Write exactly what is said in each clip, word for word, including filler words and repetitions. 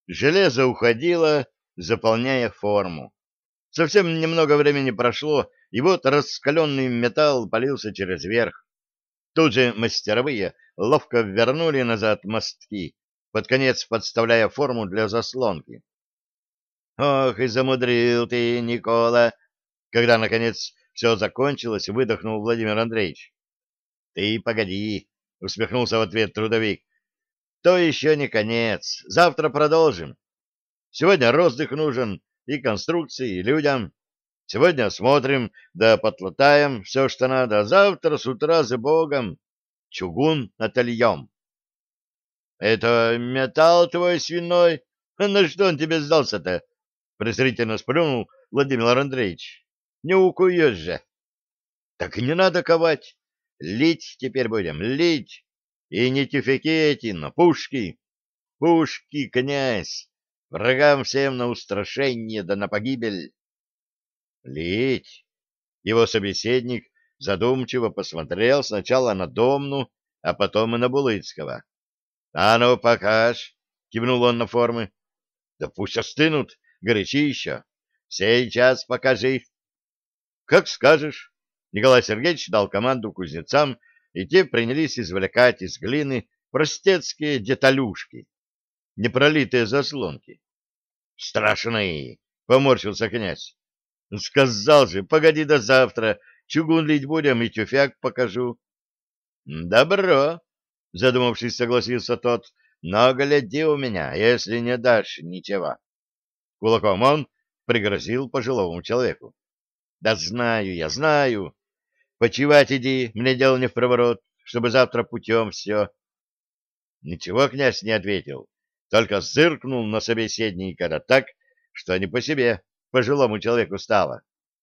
Железо уходило, заполняя форму. Совсем немного времени прошло, и вот раскаленный металл полился через верх. Тут же мастеровые ловко вернули назад мостки, под конец подставляя форму для заслонки. «Ох, и замудрил ты, Никола!» Когда, наконец, все закончилось, выдохнул Владимир Андреевич. «Ты погоди!» — усмехнулся в ответ трудовик. «То еще не конец. Завтра продолжим. Сегодня роздых нужен и конструкции, и людям. Сегодня осмотрим, да подлатаем все, что надо, а завтра с утра за Богом чугун отольем». — Это металл твой свиной? На что он тебе сдался-то? — презрительно сплюнул Владимир Андреевич. — Не укуешь же. — Так и не надо ковать. Лить теперь будем, лить. И не тюфяки эти, но пушки. Пушки, князь. Врагам всем на устрашение да на погибель. Лить. Его собеседник задумчиво посмотрел сначала на Домну, а потом и на Булыцкого. — А ну, покаж! — кивнул он на формы. — Да пусть остынут, горячища. Сейчас покажи. — Как скажешь. Николай Сергеевич дал команду кузнецам, и те принялись извлекать из глины простецкие деталюшки, непролитые заслонки. — Страшные! — поморщился князь. — Сказал же, погоди до завтра, чугун лить будем и тюфяк покажу. — Добро! — задумавшись, согласился тот. — Но гляди у меня, если не дашь ничего. Кулаком он пригрозил пожилому человеку. — Да знаю я, знаю. Почивать иди, мне дело не впроворот, чтобы завтра путем все. Ничего князь не ответил, только зыркнул на собеседника да так, что не по себе пожилому человеку стало.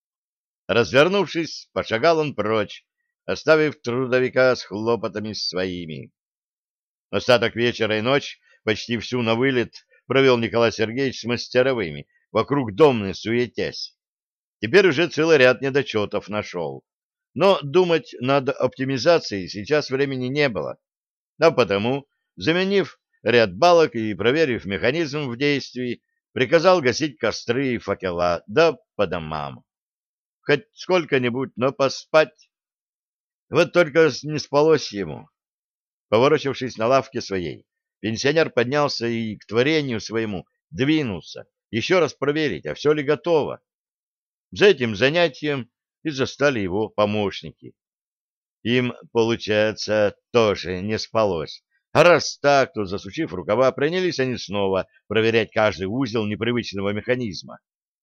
Развернувшись, пошагал он прочь, оставив трудовика с хлопотами своими. Остаток вечера и ночь, почти всю на вылет, провел Николай Сергеевич с мастеровыми, вокруг домны суетясь. Теперь уже целый ряд недочетов нашел. Но думать над оптимизацией сейчас времени не было. А потому, заменив ряд балок и проверив механизм в действии, приказал гасить костры и факела, да по домам. Хоть сколько-нибудь, но поспать. Вот только не спалось ему. Поворочившись на лавке своей, пенсионер поднялся и к творению своему двинулся, еще раз проверить, а все ли готово. За этим занятием и застали его помощники. Им, получается, тоже не спалось. А раз так, то, засучив рукава, принялись они снова проверять каждый узел непривычного механизма.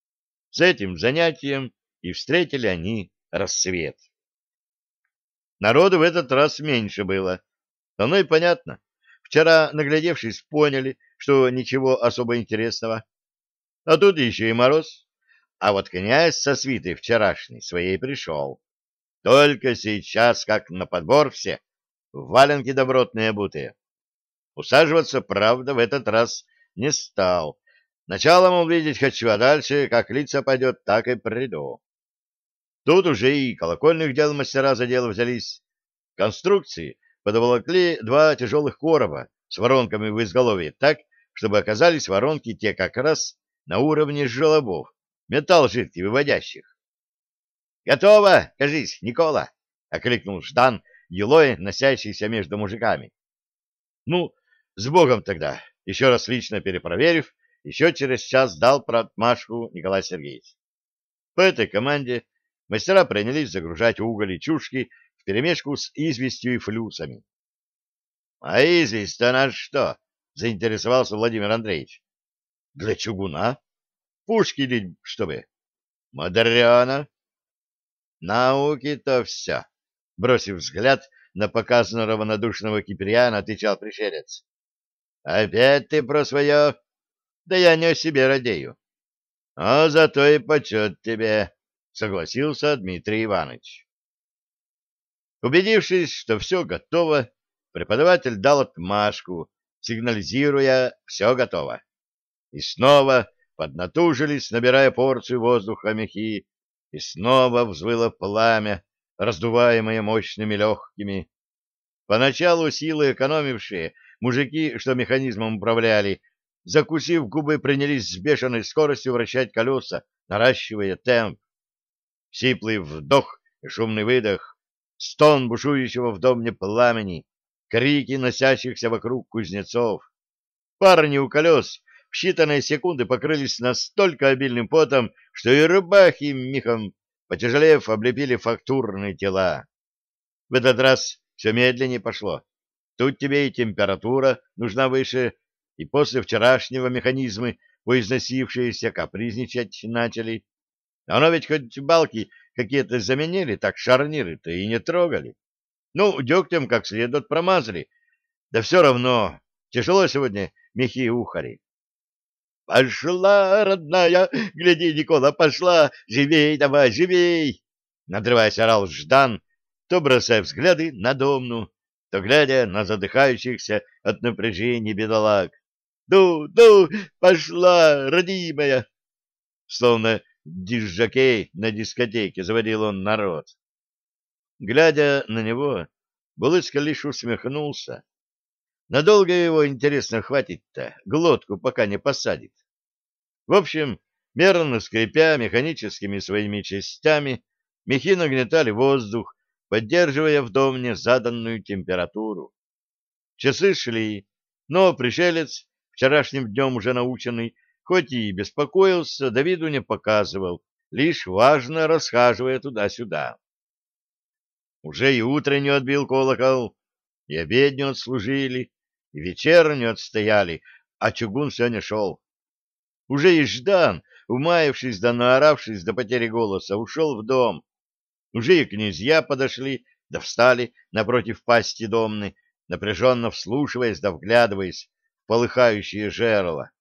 С этим занятием и встретили они рассвет. Народу в этот раз меньше было. Оно и понятно. Вчера, наглядевшись, поняли, что ничего особо интересного. А тут еще и мороз. А вот князь со свитой вчерашней своей пришел. Только сейчас, как на подбор все, в валенки добротные обутые. Усаживаться, правда, в этот раз не стал. Началом увидеть хочу, а дальше, как лица пойдет, так и приду. Тут уже и колокольных дел мастера за дело взялись. Конструкции подоволокли два тяжелых короба с воронками в изголовье так, чтобы оказались воронки те как раз на уровне желобов, металл жидкий выводящих. — Готово, кажись, Никола! — окликнул Ждан, елой, носящийся между мужиками. — Ну, с Богом тогда! — еще раз лично перепроверив, еще через час дал отмашку Николай Сергеевич. По этой команде мастера принялись загружать уголь и чушки вперемешку с известью и флюсами. — А известь-то на что? — заинтересовался Владимир Андреевич. — Для чугуна. Пушки лить, чтобы. — Мудрено. — Науки-то все. Бросив взгляд на показанного равнодушного Киприана, отвечал пришелец. — Опять ты про свое? Да я не о себе радею. — А зато и почет тебе, — согласился Дмитрий Иванович. Убедившись, что все готово, преподаватель дал отмашку, сигнализируя «все готово». И снова поднатужились, набирая порцию воздуха мехи, и снова взвыло пламя, раздуваемое мощными легкими. Поначалу силы экономившие, мужики, что механизмом управляли, закусив губы, принялись с бешеной скоростью вращать колеса, наращивая темп. Сиплый вдох и шумный выдох, стон бушующего в доме пламени, крики носящихся вокруг кузнецов. Парни у колес в считанные секунды покрылись настолько обильным потом, что и рубахи михом, потяжелев, облепили фактурные тела. В этот раз все медленнее пошло. Тут тебе и температура нужна выше, и после вчерашнего механизмы, поизносившиеся, капризничать начали. Оно ведь хоть балки какие-то заменили, так шарниры-то и не трогали. Ну, дегтем как следует промазали. Да все равно, тяжело сегодня мехи-ухари. «Пошла, родная! Гляди, Никола, пошла! Живей давай, живей!» Надрываясь, орал Ждан, то бросая взгляды на Домну, то глядя на задыхающихся от напряжения бедолаг. «Ду, ду, пошла, родимая!» Словно дизжокей на дискотеке заводил он народ. Глядя на него, Булыцкий лишь усмехнулся. Надолго его, интересно, хватит-то, глотку пока не посадит. В общем, мерно скрипя механическими своими частями, мехи нагнетали воздух, поддерживая в доме заданную температуру. Часы шли, но пришелец, вчерашним днем уже наученный, хоть и беспокоился, да виду не показывал, лишь важно расхаживая туда-сюда. Уже и утреннюю отбил колокол, и обедню отслужили, и вечернюю отстояли, а чугун все не шел. Уже и Ждан, умаявшись да наоравшись до потери голоса, ушел в дом. Уже и князья подошли, да встали напротив пасти домны, напряженно вслушиваясь да вглядываясь в полыхающие жерла.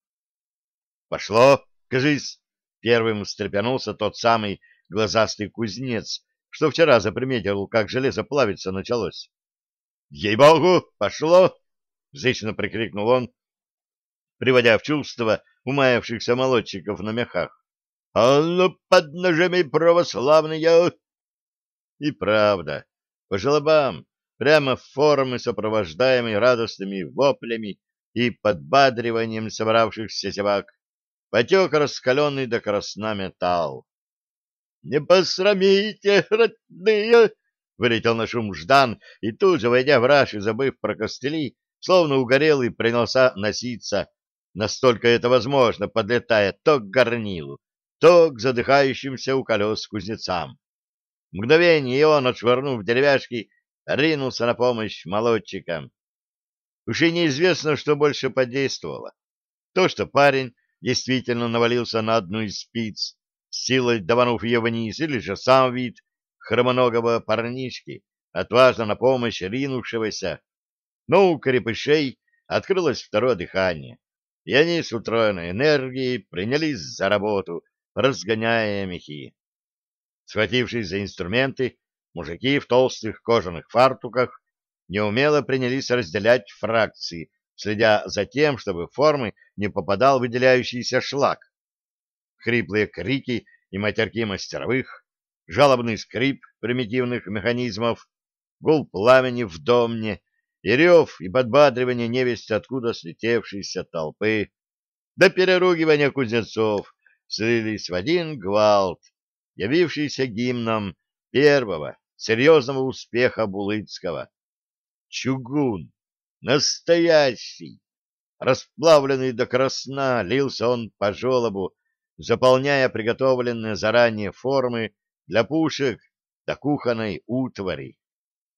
— Пошло, кажись! — первым встрепенулся тот самый глазастый кузнец, что вчера заприметил, как железо плавиться началось. — Ей-богу, пошло! — зычно прикрикнул он, приводя в чувство умаявшихся молодчиков на мехах. — А ну, под ножами православные! И правда, по желобам, прямо в формы, сопровождаемой радостными воплями и подбадриванием собравшихся зевак, потек раскаленный до красна металл. — Не посрамите, родные! — вылетел на шум Ждан, и тут же, войдя в раж и забыв про костыли, словно угорелый, принялся носиться, настолько это возможно, подлетая то к горнилу, то к задыхающимся у колес кузнецам. Мгновение, и он, отшвырнув деревяшки, ринулся на помощь молодчикам. Уж и неизвестно, что больше подействовало. То, что парень действительно навалился на одну из спиц, силой даванув ее вниз, или же сам вид хромоногого парнишки, отважно на помощь ринувшегося. Но у крепышей открылось второе дыхание, и они с утроенной энергией принялись за работу, разгоняя мехи. Схватившись за инструменты, мужики в толстых кожаных фартуках неумело принялись разделять фракции, следя за тем, чтобы в формы не попадал выделяющийся шлак. Хриплые крики и матерки мастеровых, жалобный скрип примитивных механизмов, гул пламени в домне, и рев, и подбадривание невесть откуда слетевшейся толпы, до переругивания кузнецов слились в один гвалт, явившийся гимном первого серьезного успеха Булыцкого. Чугун! Настоящий! Расплавленный до красна, лился он по желобу, заполняя приготовленные заранее формы для пушек до кухонной утвари.